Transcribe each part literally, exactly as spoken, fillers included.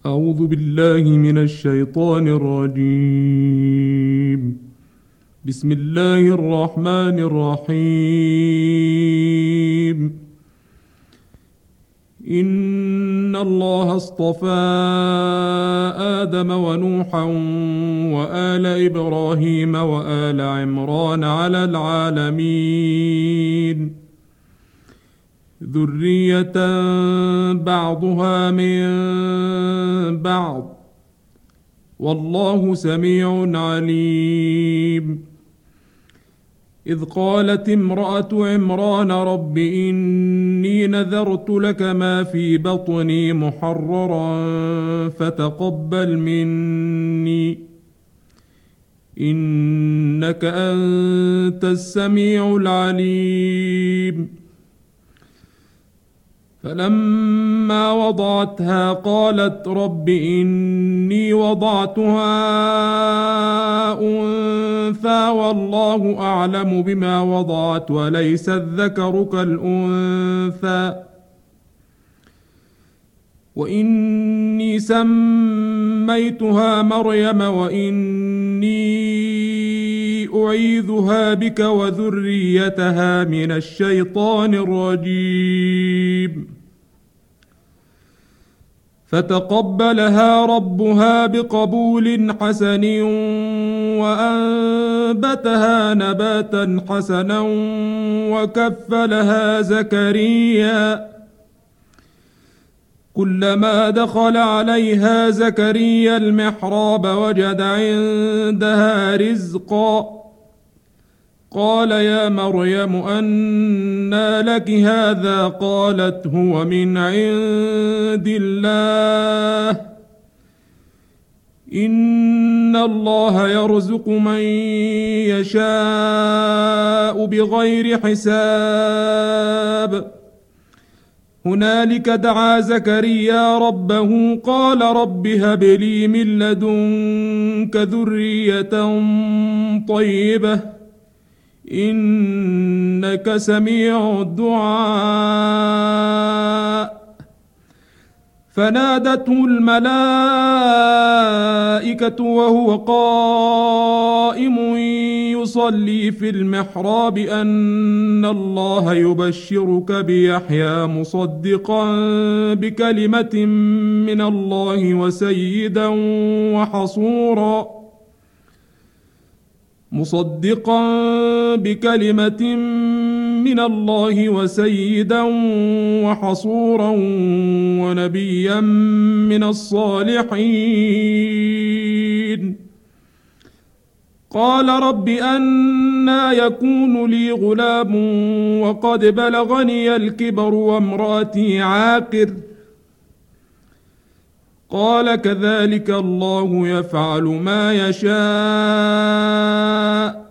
أعوذ بالله من الشيطان الرجيم. بسم الله الرحمن الرحيم. إن الله اصطفى آدم ونوحا وآل إبراهيم وآل عمران على العالمين ذرية بعضها من بعض والله سميع عليم. إذ قالت امرأة عمران رب إني نذرت لك ما في بطني محررا فتقبل مني إنك أنت السميع العليم. فلما وضعتها قالت رب إني وضعتها أنثى والله أعلم بما وضعت وليس الذكر كالأنثى وإني سميتها مريم وإني أعيذها بك وذريتها من الشيطان الرجيم. فتقبلها ربها بقبول حسن وأنبتها نباتا حسنا وكفلها زكريا. كلما دخل عليها زكريا المحراب وجد عندها رزقا قال يا مريم أنى لك هذا قالت هو من عند الله إن الله يرزق من يشاء بغير حساب. هنالك دعا زكريا ربه قال رب هب لي من لدنك ذرية طيبة إنك سميع الدعاء. فنادته الملائكة وهو قائم يصلي في المحراب أن الله يبشرك بيحيى مصدقا بكلمة من الله وسيدا وحصورا مصدقا بكلمة من الله وسيدا وحصورا ونبيا من الصالحين. قال رب أنى يكون لي غلام وقد بلغني الكبر وامرأتي عاقر قال كذلك الله يفعل ما يشاء.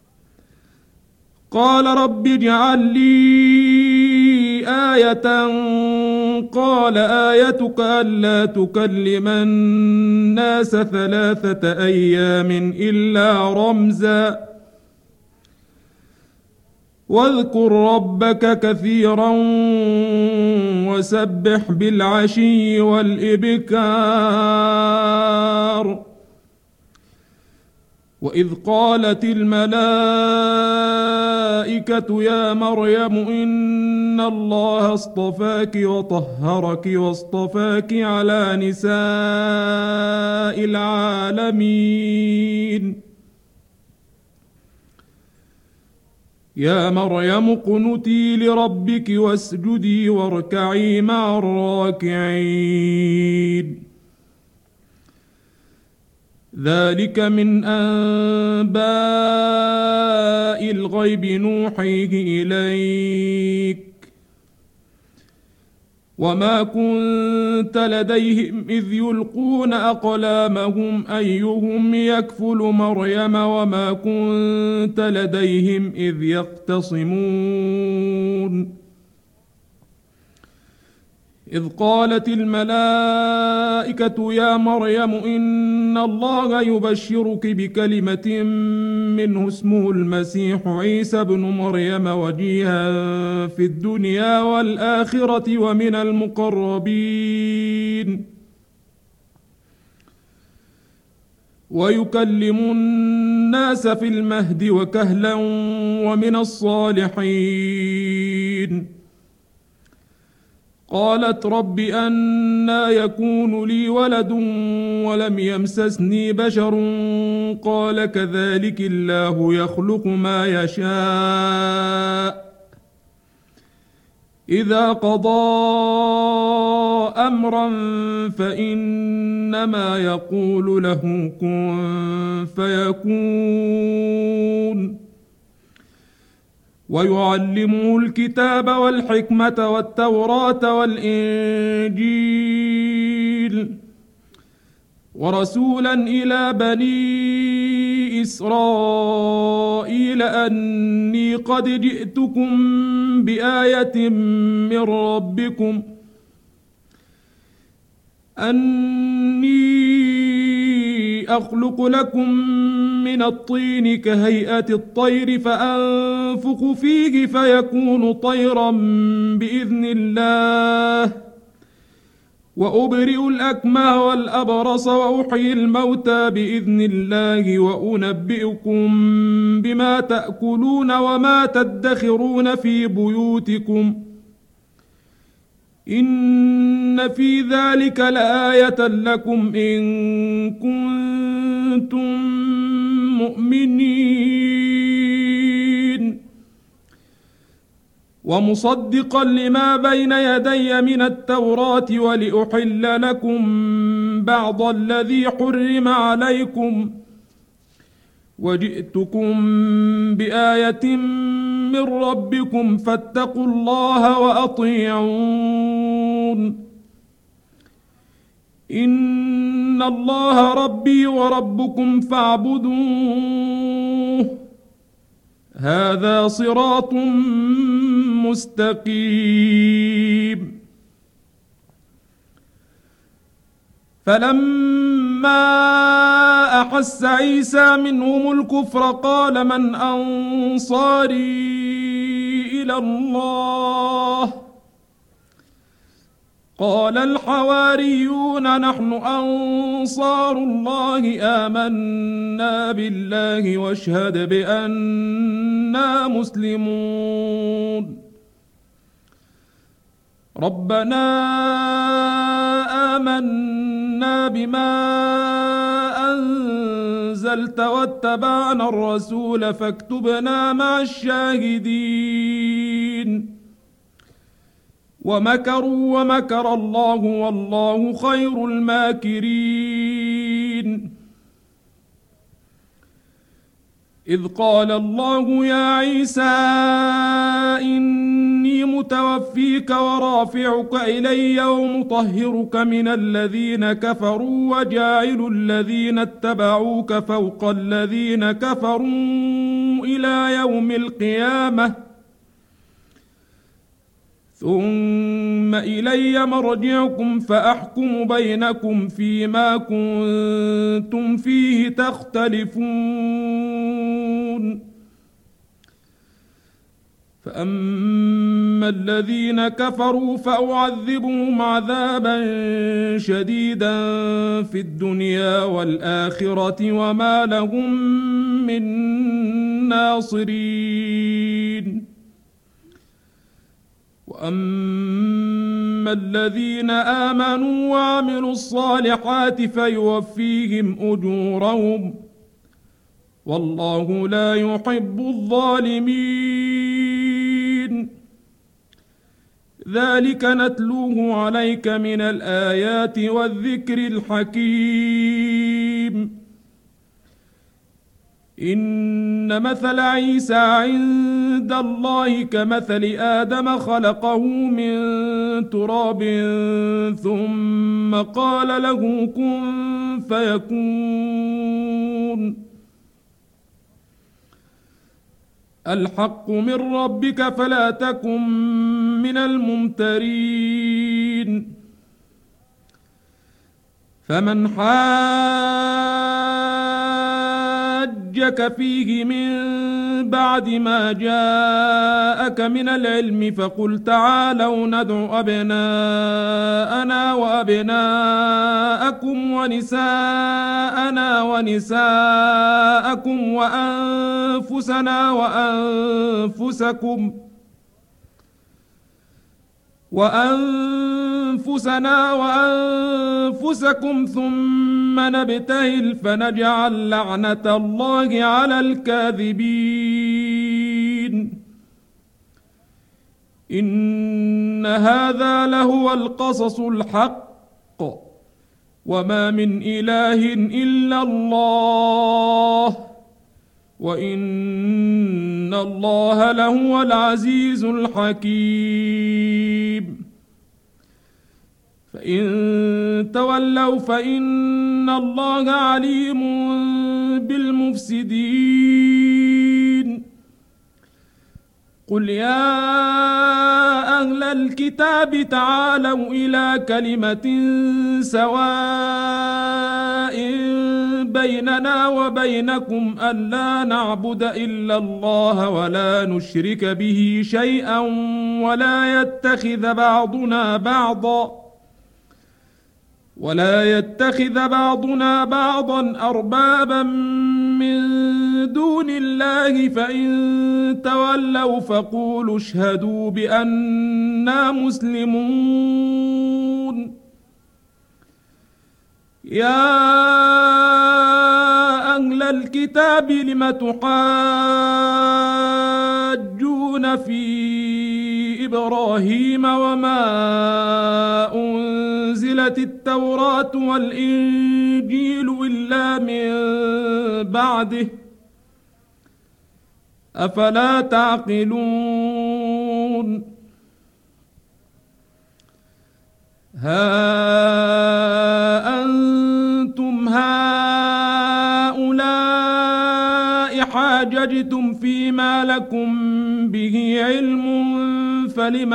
قال رب اجعل لي آية قال آيتك ألا تكلم الناس ثلاثة أيام إلا رمزا واذكر ربك كثيرا وسبح بالعشي والإبكار. وإذ قالت الملائكة يا مريم إن الله اصطفاك وطهرك واصطفاك على نساء العالمين. يا مريم اقنتي لربك واسجدي واركعي مع الراكعين. ذلك من أنباء الغيب نوحيه إليك وما كنت لديهم إذ يلقون أقلامهم أيهم يكفل مريم وما كنت لديهم إذ يختصمون. إذ قالت الملائكة يا مريم إن الله يبشرك بكلمة منه اسمه المسيح عيسى بن مريم وجيها في الدنيا والآخرة ومن المقربين ويكلم الناس في المهد وكهلا ومن الصالحين. قالت رب أنى يكون لي ولد ولم يمسسني بشر قال كذلك الله يخلق ما يشاء إذا قضى أمرا فإنما يقول له كن فيكون. ويعلمه الكتاب والحكمة والتوراة والإنجيل ورسولا إلى بني إسرائيل أني قد جئتكم بآية من ربكم أني أخلق لكم من الطين كهيئة الطير فأنفخ فيه فيكون طيرا بإذن الله وأبرئ الأكمه والأبرص وأحيي الموتى بإذن الله وأنبئكم بما تأكلون وما تدخرون في بيوتكم إن في ذلك لآية لكم إن كنتم مؤمنين ومصدقا لما بين يدي من التوراة ولأحل لكم بعض الذي حرم عليكم وجئتكم بآية من ربكم فاتقوا الله وأطيعون إن الله ربي وربكم فاعبدوه هذا صراط مستقيم. فلما أحس عيسى منهم الكفر قال من أنصاري إلى الله قال الحواريون نحن أنصار الله آمنا بالله واشهد بأننا مسلمون. ربنا آمنا بما أنزلت واتبعنا الرسول فاكتبنا مع الشاهدين. ومكروا ومكر الله والله خير الماكرين. إذ قال الله يا عيسى إني متوفيك ورافعك إلي ومطهرك من الذين كفروا وجاعل الذين اتبعوك فوق الذين كفروا إلى يوم القيامة ثم إلي مرجعكم فأحكم بينكم فيما كنتم فيه تختلفون. فأما الذين كفروا فأعذبهم عذابا شديدا في الدنيا والآخرة وما لهم من ناصرين. وأما الذين آمنوا وعملوا الصالحات فيوفيهم أجورهم والله لا يحب الظالمين. ذلك نتلوه عليك من الآيات والذكر الحكيم. إن مثل عيسى عند الله كمثل آدم خلقه من تراب ثم قال له كن فيكون. الحق من ربك فلا تكن من الممترين. فمن حاجك فيه من بعد ما جاءك من العلم فقل تعالوا ندع أبناءنا وأبناءكم ونساءنا ونساءكم وأنفسنا وأنفسكم وأنفسنا وأنفسكم ثم نبتهل فنجعل لعنة الله على الكاذبين إن هذا لهو القصص الحق وما من إله إلا الله وإن الله لهو العزيز الحكيم فإن تولوا فإن الله عليم بالمفسدين قل يا أهل الكتاب تعالوا إلى كلمة سواء بيننا وبينكم ألا نعبد إلا الله ولا نشرك به شيئا ولا يتخذ بعضنا بعضا ولا يتخذ بعضنا بعضا أربابا من دون الله فإن تولوا فقولوا اشهدوا بأننا مسلمون يا أهل الكتاب لم تحاجون في إبراهيم وما أنزلت التوراة والإنجيل إلا من بعده أفلا تعقلون ها أنتم هؤلاء حاججتم فيما لكم به علم فلم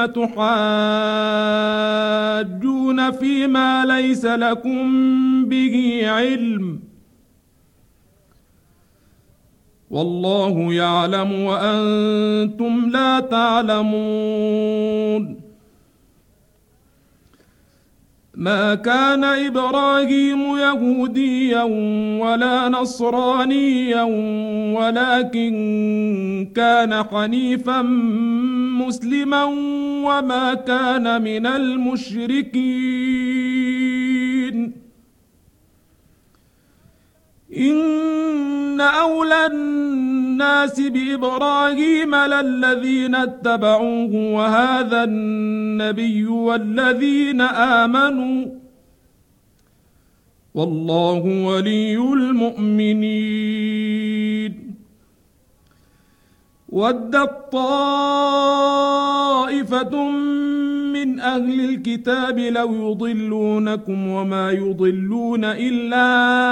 تحاجون فيما ليس لكم به علم والله يعلم وأنتم لا تعلمون ما كان إبراهيم يهوديا ولا نصرانيا ولكن كان حنيفا مسلما وما كان من المشركين إن أولى الناس بإبراهيم للذين اتبعوه وهذا النبي والذين آمنوا والله ولي المؤمنين ودت طائفة من أهل الكتاب لو يضلونكم وما يضلون إلا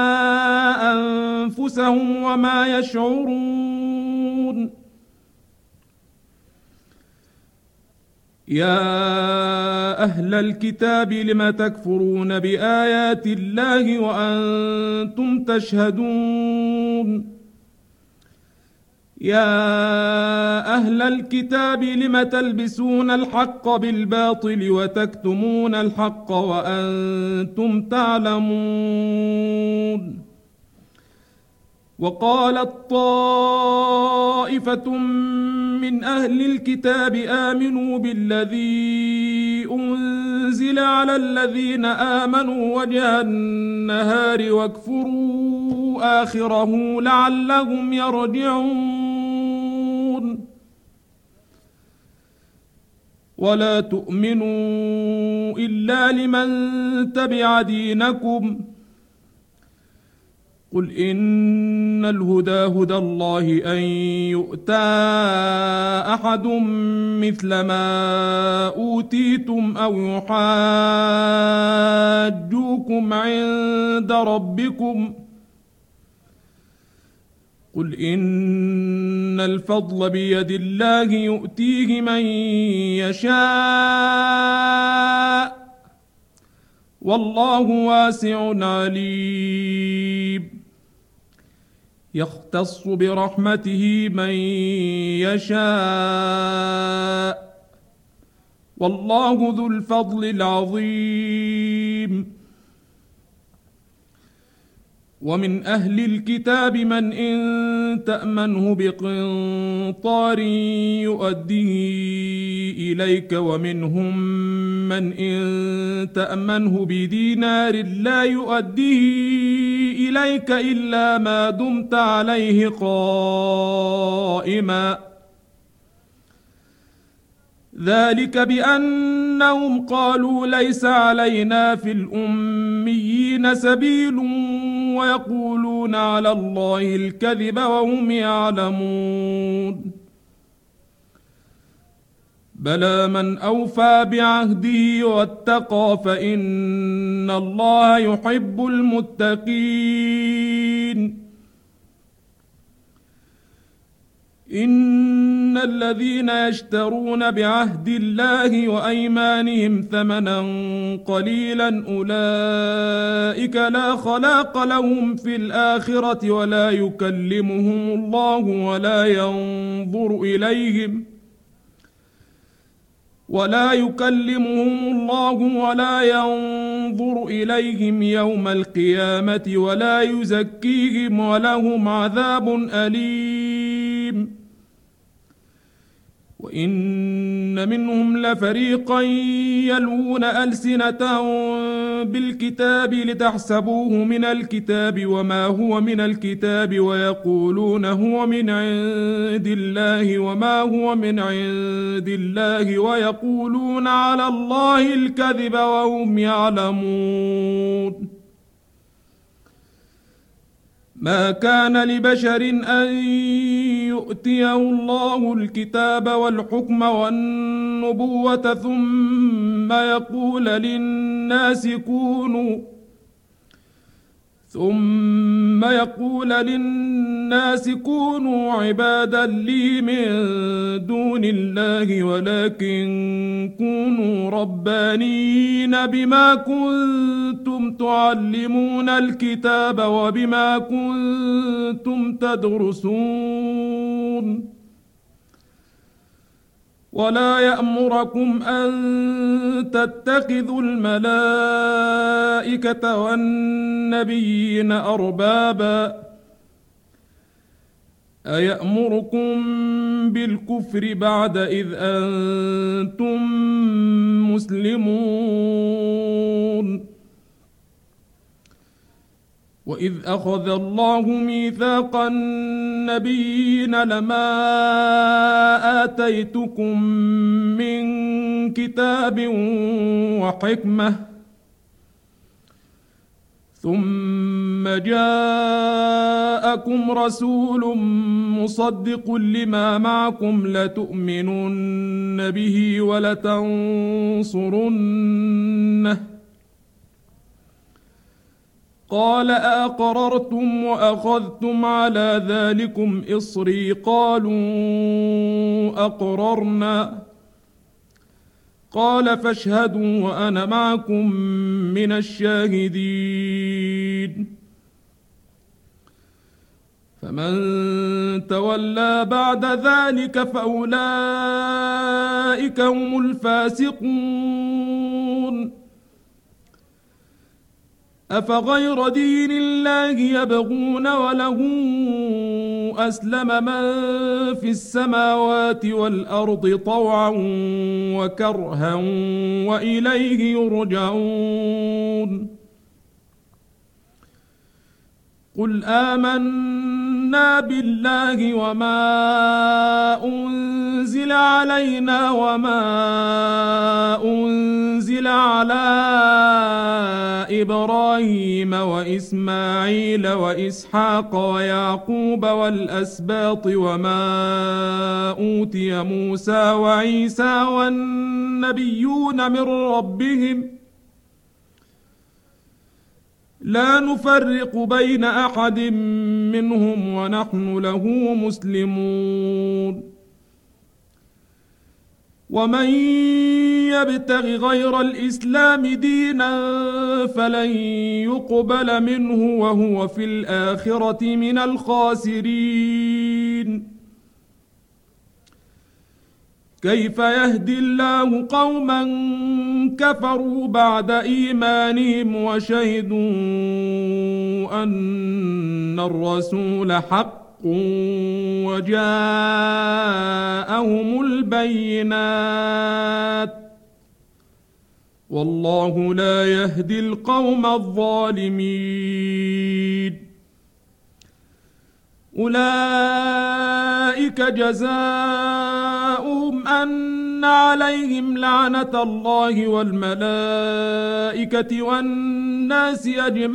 أنفسهم وما يشعرون يا أهل الكتاب لم تكفرون بآيات الله وأنتم تشهدون يا أهل الكتاب لم تلبسون الحق بالباطل وتكتمون الحق وأنتم تعلمون وقالت طائفة من أهل الكتاب آمنوا بالذي أنزل على الذين آمنوا وجه النهار واكفروا آخره لعلهم يرجعون ولا تؤمنوا إلا لمن تبع دينكم قل إن الهدى هدى الله أن يؤتى أحد مثل ما أوتيتم أو يحاجوكم عند ربكم قل إن الفضل بيد الله يؤتيه من يشاء والله واسع عليم يختص برحمته من يشاء والله ذو الفضل العظيم حكيم. ومن أهل الكتاب من إن تأمنه بقنطار يؤديه إليك ومنهم من إن تأمنه بدينار لا يؤديه إليك إلا ما دمت عليه قائما ذلك بأنهم قالوا ليس علينا في الأميين سبيل ويقولون على الله الكذب وهم يعلمون بلى من أوفى بعهده واتقى فإن الله يحب المتقين إن الذين يشترون بعهد الله وأيمانهم ثمنا قليلا أولئك لا خلاق لهم في الآخرة ولا يكلمهم الله ولا ينظر إليهم ولا يكلمهم الله ولا ينظر إليهم يوم القيامة ولا يزكيهم ولهم عذاب أليم وإن منهم لفريقا يلوون ألسنتهم بالكتاب لتحسبوه من الكتاب وما هو من الكتاب ويقولون هو من عند الله وما هو من عند الله ويقولون على الله الكذب وهم يعلمون ما كان لبشر أن يؤتيه الله الكتاب والحكم والنبوة ثم يقول للناس كونوا ثم يقول للناس كونوا عبادا لي من دون الله ولكن كونوا ربانيين بما كنتم تعلمون الكتاب وبما كنتم تدرسون ولا يأمركم أن تتخذوا الملائكة والنبيين أربابا أيأمركم بالكفر بعد إذ أنتم مسلمون وإذ أخذ الله ميثاق النبيين لما آتيتكم من كتاب وحكمة ثم جاءكم رسول مصدق لما معكم لتؤمنن به ولتنصرنه قال أأقررتم وأخذتم على ذلكم إصري قالوا أقررنا قال فاشهدوا وأنا معكم من الشاهدين فمن تولى بعد ذلك فأولئك هم الفاسقون أفغير دين الله يبغون وله أسلم من في السماوات والأرض طوعا وكرها وإليه يرجعون قل آمنا بالله وما أنزل علينا وما أنزل على إبراهيم وإسماعيل وإسحاق ويعقوب والأسباط وما أوتي موسى وعيسى والنبيون من ربهم لا نفرق بين أحد منهم ونحن له مسلمون ومن يبتغ غير الإسلام دينا فلن يقبل منه وهو في الآخرة من الخاسرين كيف يهدي الله قوما كفروا بعد إيمانهم وشهدوا أن الرسول حق وجاءهم البينات والله لا يهدي القوم الظالمين أولئك جزاؤهم أن عليهم لعنة الله والملائكة والناس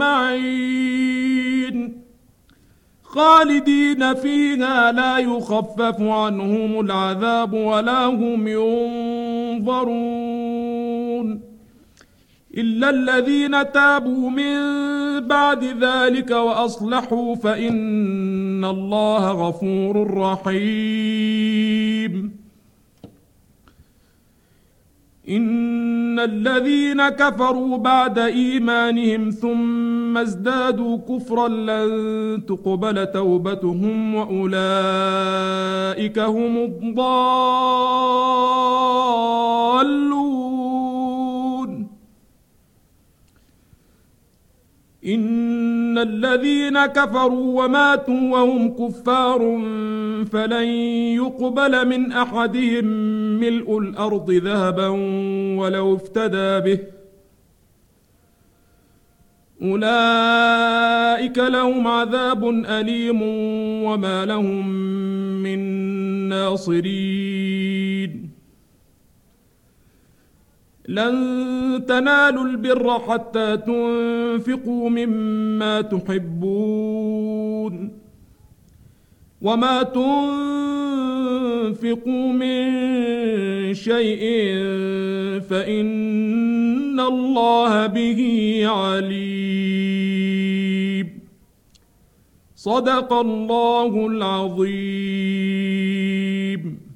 أجمعين خالدين فيها لا يخفف عنهم العذاب ولا هم ينظرون إلا الذين تابوا من بعد ذلك وأصلحوا فإن الله غفور رحيم إن الذين كفروا بعد إيمانهم ثم ازدادوا كفرا لن تقبل توبتهم وأولئك هم الضالون إن الذين كفروا وماتوا وهم كفار فلن يقبل من أحدهم ملء الأرض ذهبا ولو افتدى به أولئك لهم عذاب أليم وما لهم من ناصرين لن تنالوا البر حتى تنفقوا مما تحبون وما تنفقوا من شيء فإن الله به عليم صدق الله العظيم.